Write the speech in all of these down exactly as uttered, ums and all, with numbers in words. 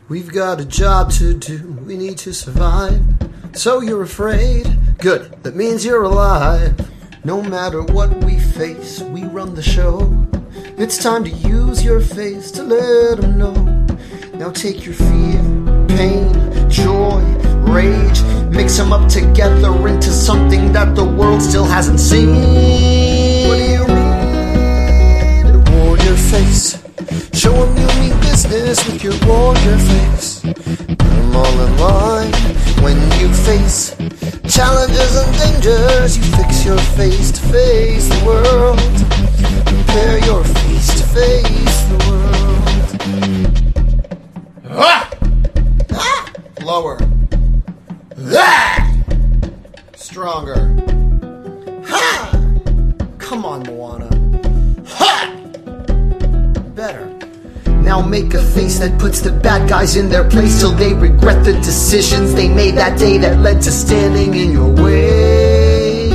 We've got a job to do, we need to survive. So you're afraid? Good, that means you're alive. No matter what we face, we run the show. It's time to use your face to let them know. Now take your fear, pain, joy, rage, mix them up together into something that the world still hasn't seen. What do you mean? Warrior face. Show them you mean business with your warrior face. Put them all in line when you face challenges and dangers. You fix your face to face the world. Prepare your face to face the world. Ah! Ah! Lower. Ah! Stronger. Ha! Come on, Moana. Ha! Better. Now make a face that puts the bad guys in their place till they regret the decisions they made that day that led to standing in your way.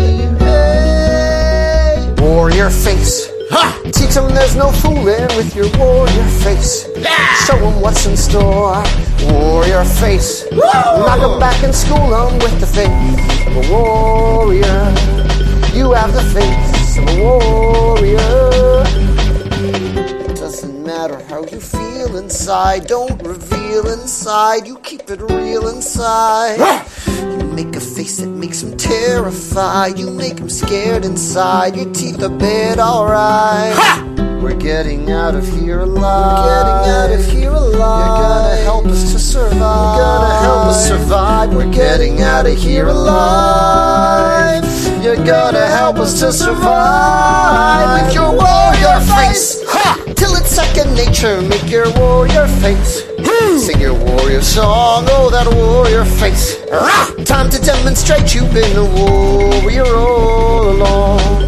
Hey. Warrior face. Ha! Teach them there's no fooling with your warrior face. Yeah! Show them what's in store. Warrior face. Woo! Knock them back and school them with the face of a warrior. You have the face of a warrior. Doesn't matter how you feel inside. Don't reveal inside. You keep it real inside. You make a face that makes them terrified. You make them scared inside. Your teeth are bit alright. We're getting out of here alive. We're getting out of here alive. You're gonna help us to survive. You're gonna help us survive. We're getting out of here alive. You're gonna help us to survive with your warrior face. Ha! Till it's second nature, make your warrior face. Sing your warrior song, oh that warrior face. Time to demonstrate you've been a warrior all along.